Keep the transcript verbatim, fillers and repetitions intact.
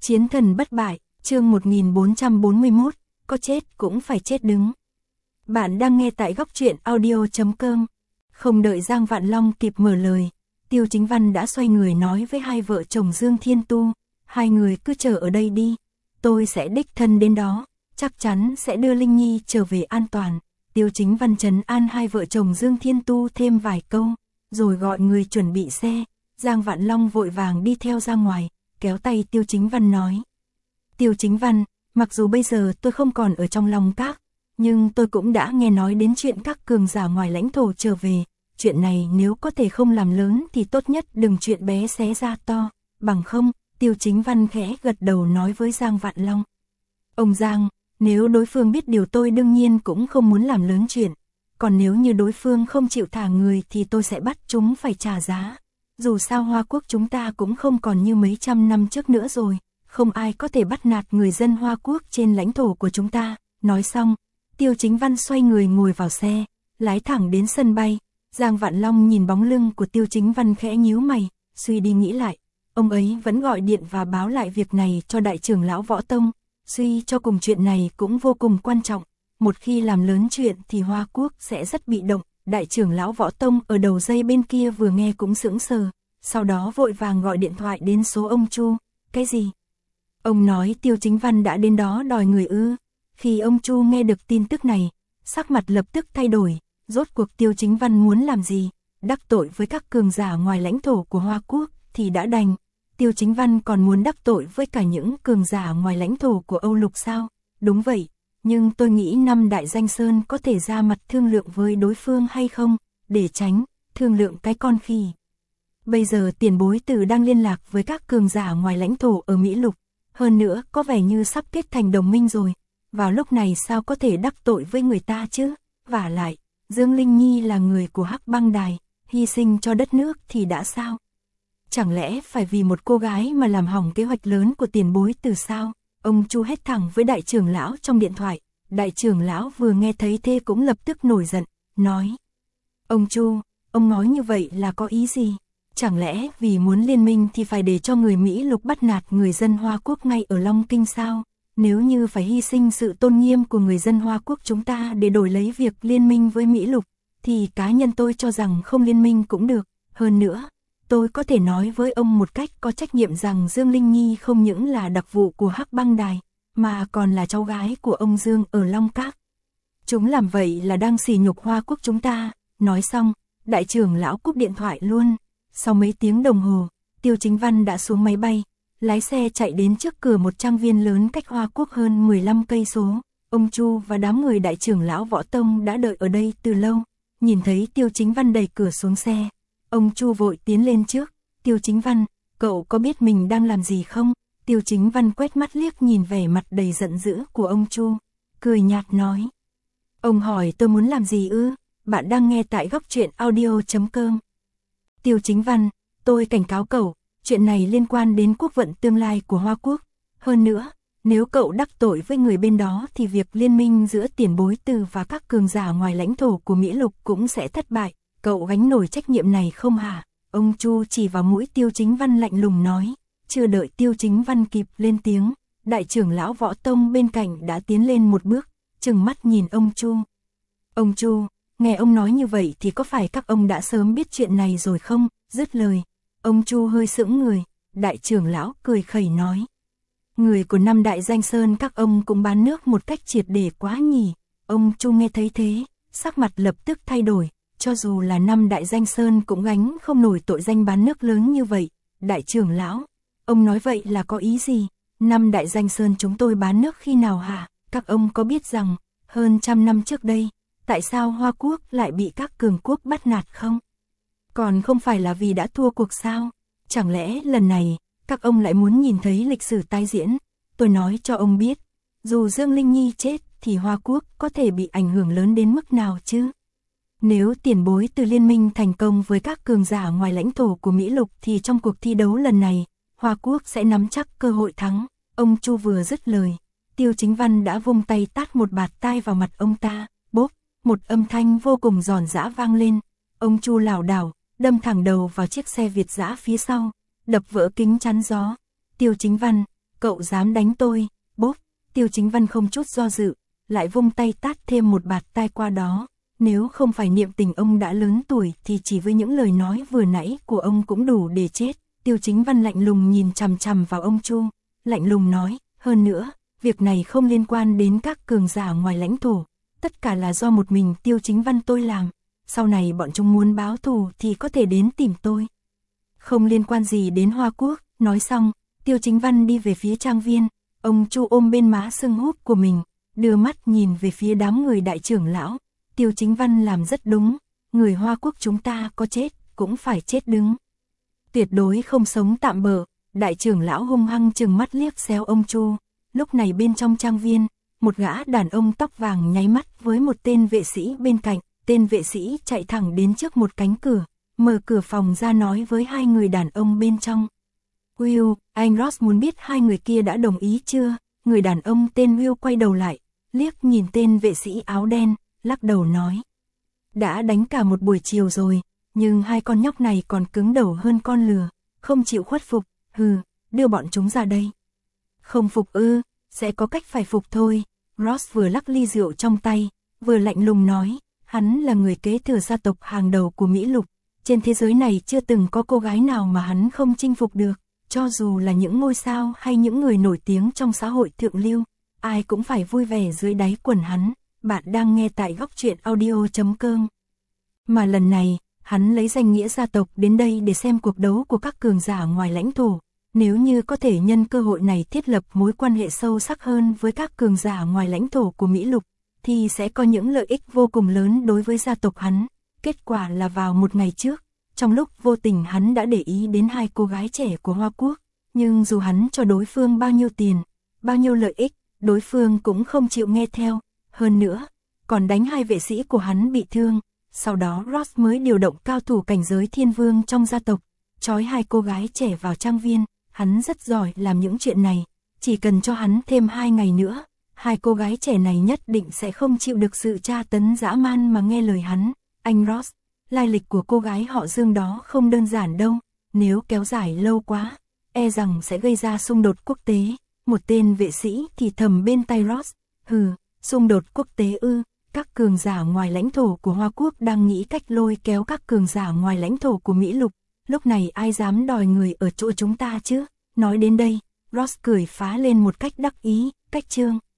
Chiến thần bất bại, chương một nghìn bốn trăm bốn mươi mốt, có chết cũng phải chết đứng. Bạn đang nghe tại góc truyện audio chấm com. Không đợi Giang Vạn Long kịp mở lời, Tiêu Chính Văn đã xoay người nói với hai vợ chồng Dương Thiên Tu, hai người cứ chờ ở đây đi, tôi sẽ đích thân đến đó, chắc chắn sẽ đưa Linh Nhi trở về an toàn. Tiêu Chính Văn trấn an hai vợ chồng Dương Thiên Tu thêm vài câu, rồi gọi người chuẩn bị xe. Giang Vạn Long vội vàng đi theo ra ngoài, kéo tay Tiêu Chính Văn nói. Tiêu Chính Văn, mặc dù bây giờ tôi không còn ở trong Long Các, nhưng tôi cũng đã nghe nói đến chuyện các cường giả ngoài lãnh thổ trở về. Chuyện này nếu có thể không làm lớn thì tốt nhất đừng chuyện bé xé ra to, bằng không. Tiêu Chính Văn khẽ gật đầu nói với Giang Vạn Long. Ông Giang, nếu đối phương biết điều tôi đương nhiên cũng không muốn làm lớn chuyện, còn nếu như đối phương không chịu thả người thì tôi sẽ bắt chúng phải trả giá. Dù sao Hoa Quốc chúng ta cũng không còn như mấy trăm năm trước nữa rồi, không ai có thể bắt nạt người dân Hoa Quốc trên lãnh thổ của chúng ta. Nói xong, Tiêu Chính Văn xoay người ngồi vào xe, lái thẳng đến sân bay. Giang Vạn Long nhìn bóng lưng của Tiêu Chính Văn khẽ nhíu mày, suy đi nghĩ lại, ông ấy vẫn gọi điện và báo lại việc này cho đại trưởng lão Võ Tông, suy cho cùng chuyện này cũng vô cùng quan trọng, một khi làm lớn chuyện thì Hoa Quốc sẽ rất bị động. Đại trưởng lão Võ Tông ở đầu dây bên kia vừa nghe cũng sững sờ, sau đó vội vàng gọi điện thoại đến số ông Chu. Cái gì? Ông nói Tiêu Chính Văn đã đến đó đòi người ư? Khi ông Chu nghe được tin tức này, sắc mặt lập tức thay đổi, rốt cuộc Tiêu Chính Văn muốn làm gì? Đắc tội với các cường giả ngoài lãnh thổ của Hoa Quốc thì đã đành, Tiêu Chính Văn còn muốn đắc tội với cả những cường giả ngoài lãnh thổ của Âu Lục sao? Đúng vậy. Nhưng tôi nghĩ năm đại danh sơn có thể ra mặt thương lượng với đối phương hay không, để tránh thương lượng cái con khỉ. Bây giờ tiền bối tử đang liên lạc với các cường giả ngoài lãnh thổ ở Mỹ Lục, hơn nữa có vẻ như sắp kết thành đồng minh rồi, vào lúc này sao có thể đắc tội với người ta chứ? Vả lại, Dương Linh Nhi là người của Hắc Băng Đài, hy sinh cho đất nước thì đã sao? Chẳng lẽ phải vì một cô gái mà làm hỏng kế hoạch lớn của tiền bối tử sao? Ông Chu hét thẳng với đại trưởng lão trong điện thoại. Đại trưởng lão vừa nghe thấy thế cũng lập tức nổi giận, nói. Ông Chu, ông nói như vậy là có ý gì? Chẳng lẽ vì muốn liên minh thì phải để cho người Mỹ Lục bắt nạt người dân Hoa Quốc ngay ở Long Kinh sao? Nếu như phải hy sinh sự tôn nghiêm của người dân Hoa Quốc chúng ta để đổi lấy việc liên minh với Mỹ Lục, thì cá nhân tôi cho rằng không liên minh cũng được. Hơn nữa, tôi có thể nói với ông một cách có trách nhiệm rằng Dương Linh Nhi không những là đặc vụ của Hắc Băng Đài, mà còn là cháu gái của ông Dương ở Long Các. Chúng làm vậy là đang sỉ nhục Hoa Quốc chúng ta. Nói xong, đại trưởng lão cúp điện thoại luôn. Sau mấy tiếng đồng hồ, Tiêu Chính Văn đã xuống máy bay, lái xe chạy đến trước cửa một trang viên lớn cách Hoa Quốc hơn mười lăm cây số. Ông Chu và đám người đại trưởng lão Võ Tông đã đợi ở đây từ lâu. Nhìn thấy Tiêu Chính Văn đẩy cửa xuống xe, ông Chu vội tiến lên trước. Tiêu Chính Văn, cậu có biết mình đang làm gì không? Tiêu Chính Văn quét mắt liếc nhìn vẻ mặt đầy giận dữ của ông Chu, cười nhạt nói. Ông hỏi tôi muốn làm gì ư? Bạn đang nghe tại góc truyện audio chấm com. Tiêu Chính Văn, tôi cảnh cáo cậu, chuyện này liên quan đến quốc vận tương lai của Hoa Quốc. Hơn nữa, nếu cậu đắc tội với người bên đó thì việc liên minh giữa tiền bối tử và các cường giả ngoài lãnh thổ của Mỹ Lục cũng sẽ thất bại. Cậu gánh nổi trách nhiệm này không hả? Ông Chu chỉ vào mũi Tiêu Chính Văn lạnh lùng nói. Chưa đợi Tiêu Chính Văn kịp lên tiếng, đại trưởng lão Võ Tông bên cạnh đã tiến lên một bước, trừng mắt nhìn ông Chu. Ông Chu, nghe ông nói như vậy thì có phải các ông đã sớm biết chuyện này rồi không? Dứt lời, ông Chu hơi sững người, đại trưởng lão cười khẩy nói. Người của năm đại danh sơn các ông cũng bán nước một cách triệt để quá nhỉ. Ông Chu nghe thấy thế, sắc mặt lập tức thay đổi, cho dù là năm đại danh sơn cũng gánh không nổi tội danh bán nước lớn như vậy. Đại trưởng lão, ông nói vậy là có ý gì? Năm đại danh sơn chúng tôi bán nước khi nào hả? Các ông có biết rằng, hơn trăm năm trước đây, tại sao Hoa Quốc lại bị các cường quốc bắt nạt không? Còn không phải là vì đã thua cuộc sao? Chẳng lẽ lần này, các ông lại muốn nhìn thấy lịch sử tái diễn? Tôi nói cho ông biết, dù Dương Linh Nhi chết thì Hoa Quốc có thể bị ảnh hưởng lớn đến mức nào chứ? Nếu tiền bối từ liên minh thành công với các cường giả ngoài lãnh thổ của Mỹ Lục thì trong cuộc thi đấu lần này, Hoa Quốc sẽ nắm chắc cơ hội thắng. Ông Chu vừa dứt lời, Tiêu Chính Văn đã vung tay tát một bạt tai vào mặt ông ta. Bốp, một âm thanh vô cùng giòn giã vang lên. Ông Chu lảo đảo, đâm thẳng đầu vào chiếc xe Việt giã phía sau, đập vỡ kính chắn gió. Tiêu Chính Văn, Cậu dám đánh tôi, bốp, Tiêu Chính Văn không chút do dự, lại vung tay tát thêm một bạt tai qua đó. Nếu không phải niệm tình ông đã lớn tuổi thì chỉ với những lời nói vừa nãy của ông cũng đủ để chết. Tiêu Chính Văn lạnh lùng nhìn chằm chằm vào ông Chu, lạnh lùng nói, hơn nữa, việc này không liên quan đến các cường giả ngoài lãnh thổ, tất cả là do một mình Tiêu Chính Văn tôi làm, sau này bọn chúng muốn báo thù thì có thể đến tìm tôi. Không liên quan gì đến Hoa Quốc. Nói xong, Tiêu Chính Văn đi về phía trang viên, ông Chu ôm bên má sưng húp của mình, đưa mắt nhìn về phía đám người đại trưởng lão. Tiêu Chính Văn làm rất đúng, người Hoa Quốc chúng ta có chết, cũng phải chết đứng. Tuyệt đối không sống tạm bợ. Đại trưởng lão hung hăng trừng mắt liếc xéo ông Chu. Lúc này bên trong trang viên, một gã đàn ông tóc vàng nháy mắt với một tên vệ sĩ bên cạnh. Tên vệ sĩ chạy thẳng đến trước một cánh cửa, mở cửa phòng ra nói với hai người đàn ông bên trong. Will, anh Ross muốn biết hai người kia đã đồng ý chưa? Người đàn ông tên Will quay đầu lại, liếc nhìn tên vệ sĩ áo đen, lắc đầu nói. Đã đánh cả một buổi chiều rồi, nhưng hai con nhóc này còn cứng đầu hơn con lừa, không chịu khuất phục, hừ, đưa bọn chúng ra đây. Không phục ư, sẽ có cách phải phục thôi. Ross vừa lắc ly rượu trong tay, vừa lạnh lùng nói, hắn là người kế thừa gia tộc hàng đầu của Mỹ Lục. Trên thế giới này chưa từng có cô gái nào mà hắn không chinh phục được, cho dù là những ngôi sao hay những người nổi tiếng trong xã hội thượng lưu, ai cũng phải vui vẻ dưới đáy quần hắn. Bạn đang nghe tại góc truyện audio chấm com. Mà lần này, hắn lấy danh nghĩa gia tộc đến đây để xem cuộc đấu của các cường giả ngoài lãnh thổ. Nếu như có thể nhân cơ hội này thiết lập mối quan hệ sâu sắc hơn với các cường giả ngoài lãnh thổ của Mỹ Lục, thì sẽ có những lợi ích vô cùng lớn đối với gia tộc hắn. Kết quả là vào một ngày trước, trong lúc vô tình hắn đã để ý đến hai cô gái trẻ của Hoa Quốc, nhưng dù hắn cho đối phương bao nhiêu tiền, bao nhiêu lợi ích, đối phương cũng không chịu nghe theo, hơn nữa, còn đánh hai vệ sĩ của hắn bị thương. Sau đó Ross mới điều động cao thủ cảnh giới thiên vương trong gia tộc, trói hai cô gái trẻ vào trang viên. Hắn rất giỏi làm những chuyện này, chỉ cần cho hắn thêm hai ngày nữa, hai cô gái trẻ này nhất định sẽ không chịu được sự tra tấn dã man mà nghe lời hắn. Anh Ross, lai lịch của cô gái họ Dương đó không đơn giản đâu, nếu kéo dài lâu quá, e rằng sẽ gây ra xung đột quốc tế. Một tên vệ sĩ thì thầm bên tay Ross, hừ, xung đột quốc tế ư, các cường giả ngoài lãnh thổ của Hoa Quốc đang nghĩ cách lôi kéo các cường giả ngoài lãnh thổ của Mỹ Lục, lúc này ai dám đòi người ở chỗ chúng ta chứ? Nói đến đây, Ross cười phá lên một cách đắc ý, cách trương.